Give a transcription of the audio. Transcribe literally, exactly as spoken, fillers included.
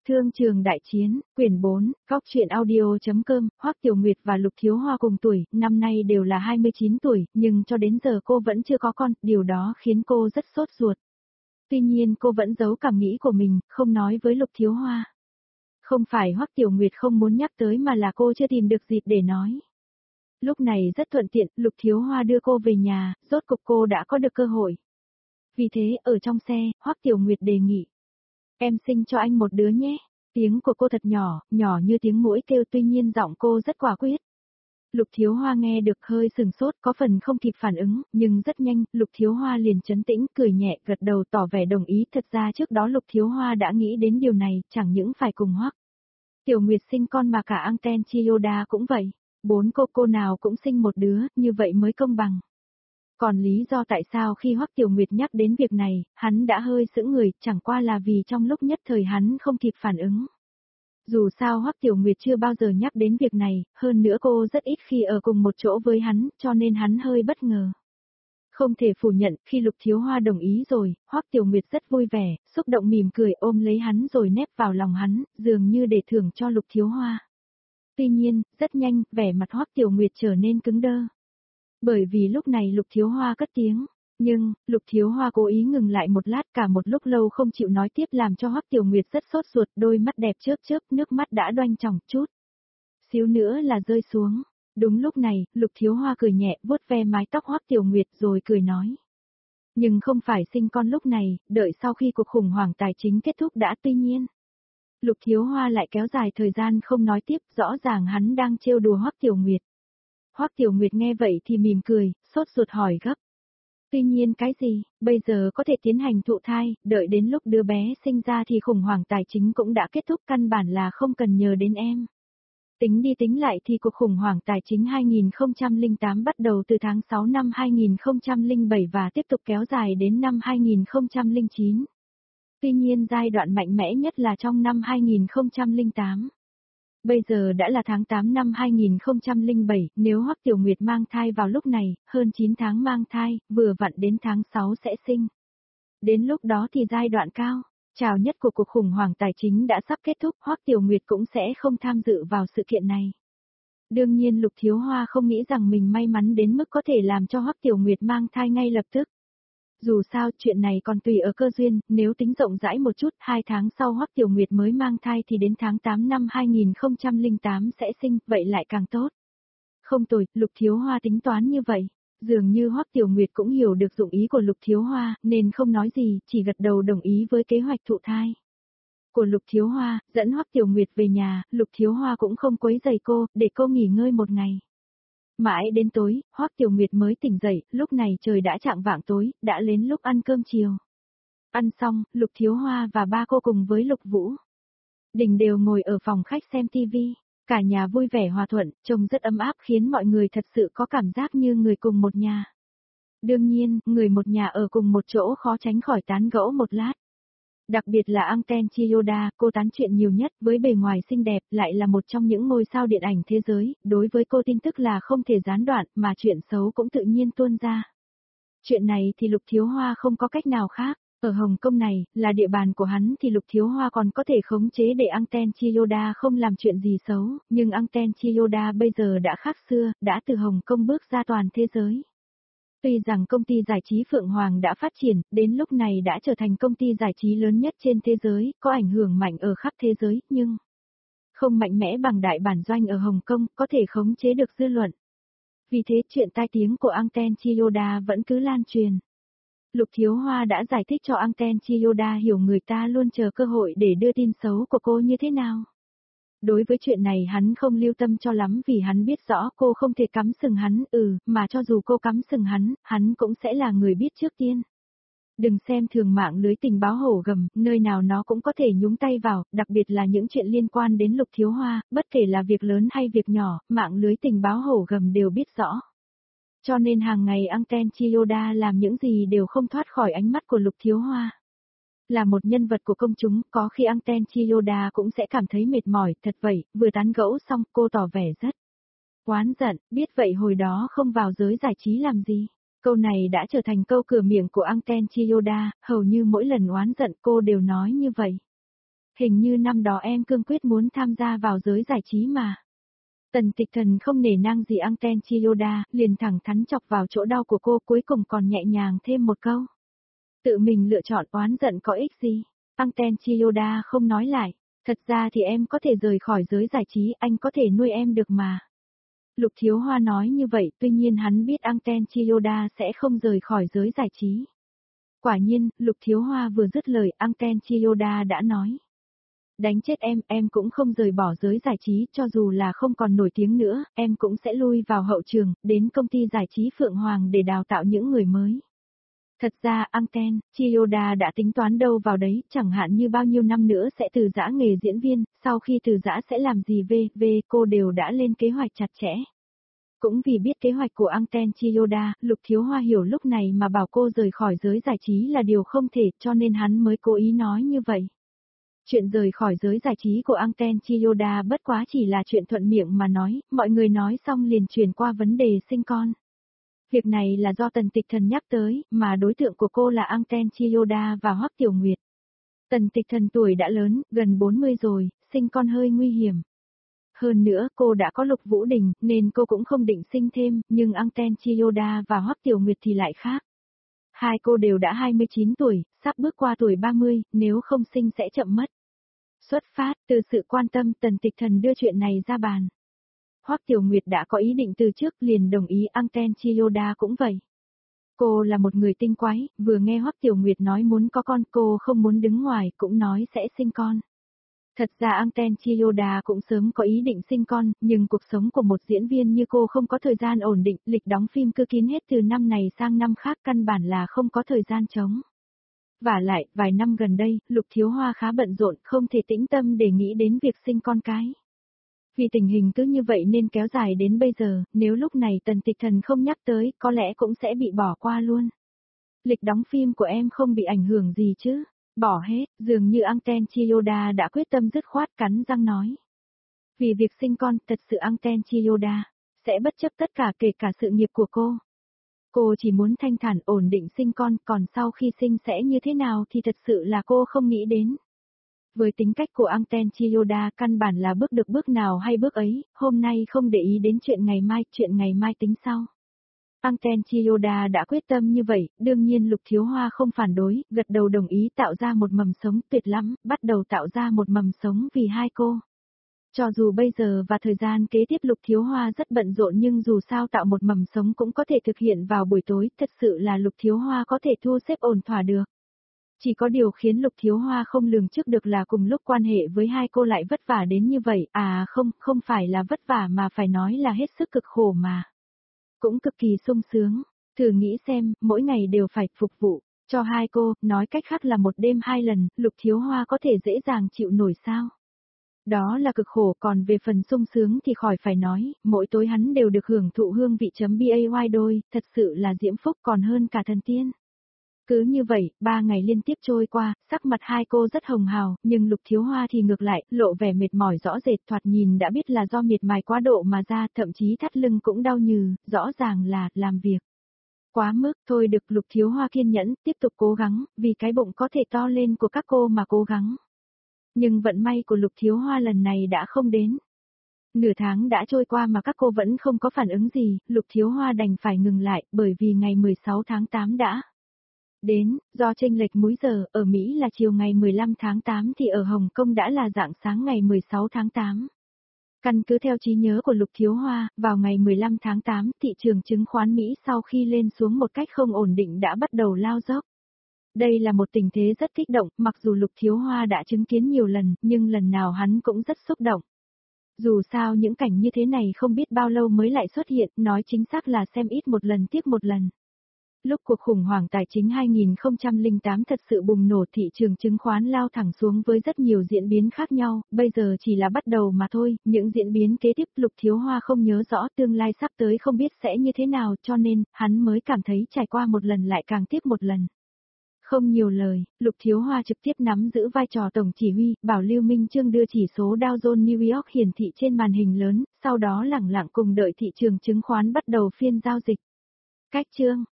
Thương trường đại chiến, quyển bốn, góc truyện audio.com, Hoắc Tiểu Nguyệt và Lục Thiếu Hoa cùng tuổi, năm nay đều là hai mươi chín tuổi, nhưng cho đến giờ cô vẫn chưa có con, điều đó khiến cô rất sốt ruột. Tuy nhiên cô vẫn giấu cảm nghĩ của mình, không nói với Lục Thiếu Hoa. Không phải Hoắc Tiểu Nguyệt không muốn nhắc tới mà là cô chưa tìm được dịp để nói. Lúc này rất thuận tiện, Lục Thiếu Hoa đưa cô về nhà, rốt cục cô đã có được cơ hội. Vì thế, ở trong xe, Hoắc Tiểu Nguyệt đề nghị. Em sinh cho anh một đứa nhé. Tiếng của cô thật nhỏ, nhỏ như tiếng muỗi kêu, tuy nhiên giọng cô rất quả quyết. Lục Thiếu Hoa nghe được hơi sừng sốt, có phần không kịp phản ứng, nhưng rất nhanh, Lục Thiếu Hoa liền trấn tĩnh, cười nhẹ, gật đầu tỏ vẻ đồng ý. Thật ra trước đó Lục Thiếu Hoa đã nghĩ đến điều này, chẳng những phải cùng Hoắc Tiểu Nguyệt sinh con mà cả Anten Chiyoda cũng vậy. Bốn cô cô nào cũng sinh một đứa, như vậy mới công bằng. Còn lý do tại sao khi Hoắc Tiểu Nguyệt nhắc đến việc này, hắn đã hơi sững người, chẳng qua là vì trong lúc nhất thời hắn không kịp phản ứng. Dù sao Hoắc Tiểu Nguyệt chưa bao giờ nhắc đến việc này, hơn nữa cô rất ít khi ở cùng một chỗ với hắn, cho nên hắn hơi bất ngờ. Không thể phủ nhận, khi Lục Thiếu Hoa đồng ý rồi, Hoắc Tiểu Nguyệt rất vui vẻ, xúc động mỉm cười ôm lấy hắn rồi nép vào lòng hắn, dường như để thưởng cho Lục Thiếu Hoa. Tuy nhiên, rất nhanh, vẻ mặt Hoắc Tiểu Nguyệt trở nên cứng đơ. Bởi vì lúc này Lục Thiếu Hoa cất tiếng, nhưng, Lục Thiếu Hoa cố ý ngừng lại một lát, cả một lúc lâu không chịu nói tiếp làm cho Hoắc Tiểu Nguyệt rất sốt ruột, đôi mắt đẹp chớp chớp, nước mắt đã đoanh tròng chút. Xíu nữa là rơi xuống. Đúng lúc này, Lục Thiếu Hoa cười nhẹ, vuốt ve mái tóc Hoắc Tiểu Nguyệt rồi cười nói. Nhưng không phải sinh con lúc này, đợi sau khi cuộc khủng hoảng tài chính kết thúc đã. Tuy nhiên, Lục Thiếu Hoa lại kéo dài thời gian không nói tiếp, rõ ràng hắn đang trêu đùa Hoắc Tiểu Nguyệt. Hoắc Tiểu Nguyệt nghe vậy thì mỉm cười, sốt ruột hỏi gấp. Tuy nhiên cái gì, bây giờ có thể tiến hành thụ thai, đợi đến lúc đứa bé sinh ra thì khủng hoảng tài chính cũng đã kết thúc, căn bản là không cần nhờ đến em. Tính đi tính lại thì cuộc khủng hoảng tài chính hai nghìn không trăm lẻ tám bắt đầu từ tháng sáu năm hai nghìn không trăm lẻ bảy và tiếp tục kéo dài đến năm hai nghìn không trăm lẻ chín. Tuy nhiên giai đoạn mạnh mẽ nhất là trong năm hai nghìn không trăm lẻ tám. Bây giờ đã là tháng tám năm hai nghìn không trăm lẻ bảy, nếu Hoắc Tiểu Nguyệt mang thai vào lúc này, hơn chín tháng mang thai, vừa vặn đến tháng sáu sẽ sinh. Đến lúc đó thì giai đoạn cao, trào nhất của cuộc khủng hoảng tài chính đã sắp kết thúc, Hoắc Tiểu Nguyệt cũng sẽ không tham dự vào sự kiện này. Đương nhiên Lục Thiếu Hoa không nghĩ rằng mình may mắn đến mức có thể làm cho Hoắc Tiểu Nguyệt mang thai ngay lập tức. Dù sao chuyện này còn tùy ở cơ duyên, nếu tính rộng rãi một chút, hai tháng sau Hoắc Tiểu Nguyệt mới mang thai thì đến tháng tám năm hai nghìn không trăm lẻ tám sẽ sinh, vậy lại càng tốt. Không tồi, Lục Thiếu Hoa tính toán như vậy. Dường như Hoắc Tiểu Nguyệt cũng hiểu được dụng ý của Lục Thiếu Hoa, nên không nói gì, chỉ gật đầu đồng ý với kế hoạch thụ thai của Lục Thiếu Hoa, dẫn Hoắc Tiểu Nguyệt về nhà, Lục Thiếu Hoa cũng không quấy rầy cô, để cô nghỉ ngơi một ngày. Mãi đến tối, Hoắc Tiểu Nguyệt mới tỉnh dậy, lúc này trời đã chạng vạng tối, đã đến lúc ăn cơm chiều. Ăn xong, Lục Thiếu Hoa và ba cô cùng với Lục Vũ Đình đều ngồi ở phòng khách xem tivi, cả nhà vui vẻ hòa thuận, trông rất ấm áp khiến mọi người thật sự có cảm giác như người cùng một nhà. Đương nhiên, người một nhà ở cùng một chỗ khó tránh khỏi tán gẫu một lát. Đặc biệt là Anten Chiyoda, cô tán chuyện nhiều nhất, với bề ngoài xinh đẹp, lại là một trong những ngôi sao điện ảnh thế giới, đối với cô tin tức là không thể gián đoạn, mà chuyện xấu cũng tự nhiên tuôn ra. Chuyện này thì Lục Thiếu Hoa không có cách nào khác, ở Hồng Kông này, là địa bàn của hắn thì Lục Thiếu Hoa còn có thể khống chế để Anten Chiyoda không làm chuyện gì xấu, nhưng Anten Chiyoda bây giờ đã khác xưa, đã từ Hồng Kông bước ra toàn thế giới. Tuy rằng công ty giải trí Phượng Hoàng đã phát triển, đến lúc này đã trở thành công ty giải trí lớn nhất trên thế giới, có ảnh hưởng mạnh ở khắp thế giới, nhưng không mạnh mẽ bằng đại bản doanh ở Hồng Kông, có thể khống chế được dư luận. Vì thế chuyện tai tiếng của Anten Chiyoda vẫn cứ lan truyền. Lục Thiếu Hoa đã giải thích cho Anten Chiyoda hiểu người ta luôn chờ cơ hội để đưa tin xấu của cô như thế nào. Đối với chuyện này hắn không lưu tâm cho lắm vì hắn biết rõ cô không thể cắm sừng hắn, ừ, mà cho dù cô cắm sừng hắn, hắn cũng sẽ là người biết trước tiên. Đừng xem thường mạng lưới tình báo hổ gầm, nơi nào nó cũng có thể nhúng tay vào, đặc biệt là những chuyện liên quan đến Lục Thiếu Hoa, bất kể là việc lớn hay việc nhỏ, mạng lưới tình báo hổ gầm đều biết rõ. Cho nên hàng ngày Anten Chiyoda làm những gì đều không thoát khỏi ánh mắt của Lục Thiếu Hoa. Là một nhân vật của công chúng, có khi Anten Chiyoda cũng sẽ cảm thấy mệt mỏi, thật vậy, vừa tán gẫu xong cô tỏ vẻ rất oán giận, biết vậy hồi đó không vào giới giải trí làm gì. Câu này đã trở thành câu cửa miệng của Anten Chiyoda, hầu như mỗi lần oán giận cô đều nói như vậy. Hình như năm đó em cương quyết muốn tham gia vào giới giải trí mà. Tần Tịch Thần không nể nang gì Anten Chiyoda, liền thẳng thắn chọc vào chỗ đau của cô, cuối cùng còn nhẹ nhàng thêm một câu. Tự mình lựa chọn oán giận có ích gì? Anten Chiyoda không nói lại. Thật ra thì em có thể rời khỏi giới giải trí, anh có thể nuôi em được mà. Lục Thiếu Hoa nói như vậy, tuy nhiên hắn biết Anten Chiyoda sẽ không rời khỏi giới giải trí. Quả nhiên, Lục Thiếu Hoa vừa dứt lời, Anten Chiyoda đã nói. Đánh chết em, em cũng không rời bỏ giới giải trí, cho dù là không còn nổi tiếng nữa, em cũng sẽ lui vào hậu trường, đến công ty giải trí Phượng Hoàng để đào tạo những người mới. Thật ra Anten Chiyoda đã tính toán đâu vào đấy, chẳng hạn như bao nhiêu năm nữa sẽ từ giã nghề diễn viên, sau khi từ giã sẽ làm gì về, về cô đều đã lên kế hoạch chặt chẽ. Cũng vì biết kế hoạch của Anten Chiyoda, Lục Thiếu Hoa hiểu lúc này mà bảo cô rời khỏi giới giải trí là điều không thể, cho nên hắn mới cố ý nói như vậy. Chuyện rời khỏi giới giải trí của Anten Chiyoda bất quá chỉ là chuyện thuận miệng mà nói, mọi người nói xong liền chuyển qua vấn đề sinh con. Việc này là do Tần Tịch Thần nhắc tới, mà đối tượng của cô là Anten Chiyoda và Hoắc Tiểu Nguyệt. Tần Tịch Thần tuổi đã lớn, gần bốn mươi rồi, sinh con hơi nguy hiểm. Hơn nữa cô đã có Lục Vũ Đình, nên cô cũng không định sinh thêm, nhưng Anten Chiyoda và Hoắc Tiểu Nguyệt thì lại khác. Hai cô đều đã hai mươi chín tuổi, sắp bước qua tuổi ba mươi, nếu không sinh sẽ chậm mất. Xuất phát từ sự quan tâm, Tần Tịch Thần đưa chuyện này ra bàn. Hoắc Tiểu Nguyệt đã có ý định từ trước, liền đồng ý, Anten Chiyoda cũng vậy. Cô là một người tinh quái, vừa nghe Hoắc Tiểu Nguyệt nói muốn có con, cô không muốn đứng ngoài, cũng nói sẽ sinh con. Thật ra Anten Chiyoda cũng sớm có ý định sinh con, nhưng cuộc sống của một diễn viên như cô không có thời gian ổn định, lịch đóng phim cứ kín hết từ năm này sang năm khác, căn bản là không có thời gian trống. Vả lại, vài năm gần đây, Lục Thiếu Hoa khá bận rộn, không thể tĩnh tâm để nghĩ đến việc sinh con cái. Vì tình hình cứ như vậy nên kéo dài đến bây giờ, nếu lúc này Tần Tịch Thần không nhắc tới, có lẽ cũng sẽ bị bỏ qua luôn. Lịch đóng phim của em không bị ảnh hưởng gì chứ? Bỏ hết, dường như Anten Chiyoda đã quyết tâm dứt khoát, cắn răng nói. Vì việc sinh con, thật sự Anten Chiyoda sẽ bất chấp tất cả, kể cả sự nghiệp của cô. Cô chỉ muốn thanh thản ổn định sinh con, còn sau khi sinh sẽ như thế nào thì thật sự là cô không nghĩ đến. Với tính cách của Anten Chiyoda, căn bản là bước được bước nào hay bước ấy, hôm nay không để ý đến chuyện ngày mai, chuyện ngày mai tính sau. Anten Chiyoda đã quyết tâm như vậy, đương nhiên Lục Thiếu Hoa không phản đối, gật đầu đồng ý tạo ra một mầm sống tuyệt lắm, bắt đầu tạo ra một mầm sống vì hai cô. Cho dù bây giờ và thời gian kế tiếp Lục Thiếu Hoa rất bận rộn, nhưng dù sao tạo một mầm sống cũng có thể thực hiện vào buổi tối, thật sự là Lục Thiếu Hoa có thể thu xếp ổn thỏa được. Chỉ có điều khiến Lục Thiếu Hoa không lường trước được là cùng lúc quan hệ với hai cô lại vất vả đến như vậy, à không, không phải là vất vả mà phải nói là hết sức cực khổ mà. Cũng cực kỳ sung sướng, thử nghĩ xem, mỗi ngày đều phải phục vụ cho hai cô, nói cách khác là một đêm hai lần, Lục Thiếu Hoa có thể dễ dàng chịu nổi sao? Đó là cực khổ, còn về phần sung sướng thì khỏi phải nói, mỗi tối hắn đều được hưởng thụ hương vị chấm bay đôi, thật sự là diễm phúc còn hơn cả thần tiên. Cứ như vậy, ba ngày liên tiếp trôi qua, sắc mặt hai cô rất hồng hào, nhưng Lục Thiếu Hoa thì ngược lại, lộ vẻ mệt mỏi rõ rệt, thoạt nhìn đã biết là do miệt mài quá độ mà ra, thậm chí thắt lưng cũng đau nhừ, rõ ràng là làm việc quá mức. Thôi được, Lục Thiếu Hoa kiên nhẫn, tiếp tục cố gắng, vì cái bụng có thể to lên của các cô mà cố gắng. Nhưng vận may của Lục Thiếu Hoa lần này đã không đến. Nửa tháng đã trôi qua mà các cô vẫn không có phản ứng gì, Lục Thiếu Hoa đành phải ngừng lại, bởi vì ngày mười sáu tháng tám đã đến, do chênh lệch múi giờ, ở Mỹ là chiều ngày mười lăm tháng tám thì ở Hồng Kông đã là rạng sáng ngày mười sáu tháng tám. Căn cứ theo trí nhớ của Lục Thiếu Hoa, vào ngày mười lăm tháng tám, thị trường chứng khoán Mỹ sau khi lên xuống một cách không ổn định đã bắt đầu lao dốc. Đây là một tình thế rất kích động, mặc dù Lục Thiếu Hoa đã chứng kiến nhiều lần, nhưng lần nào hắn cũng rất xúc động. Dù sao những cảnh như thế này không biết bao lâu mới lại xuất hiện, nói chính xác là xem ít một lần tiếc một lần. Lúc cuộc khủng hoảng tài chính hai nghìn không trăm lẻ tám thật sự bùng nổ, thị trường chứng khoán lao thẳng xuống với rất nhiều diễn biến khác nhau, bây giờ chỉ là bắt đầu mà thôi, những diễn biến kế tiếp Lục Thiếu Hoa không nhớ rõ, tương lai sắp tới không biết sẽ như thế nào, cho nên, hắn mới cảm thấy trải qua một lần lại càng tiếp một lần. Không nhiều lời, Lục Thiếu Hoa trực tiếp nắm giữ vai trò tổng chỉ huy, bảo Lưu Minh Trương đưa chỉ số Dow Jones New York hiển thị trên màn hình lớn, sau đó lẳng lặng cùng đợi thị trường chứng khoán bắt đầu phiên giao dịch. Cách chương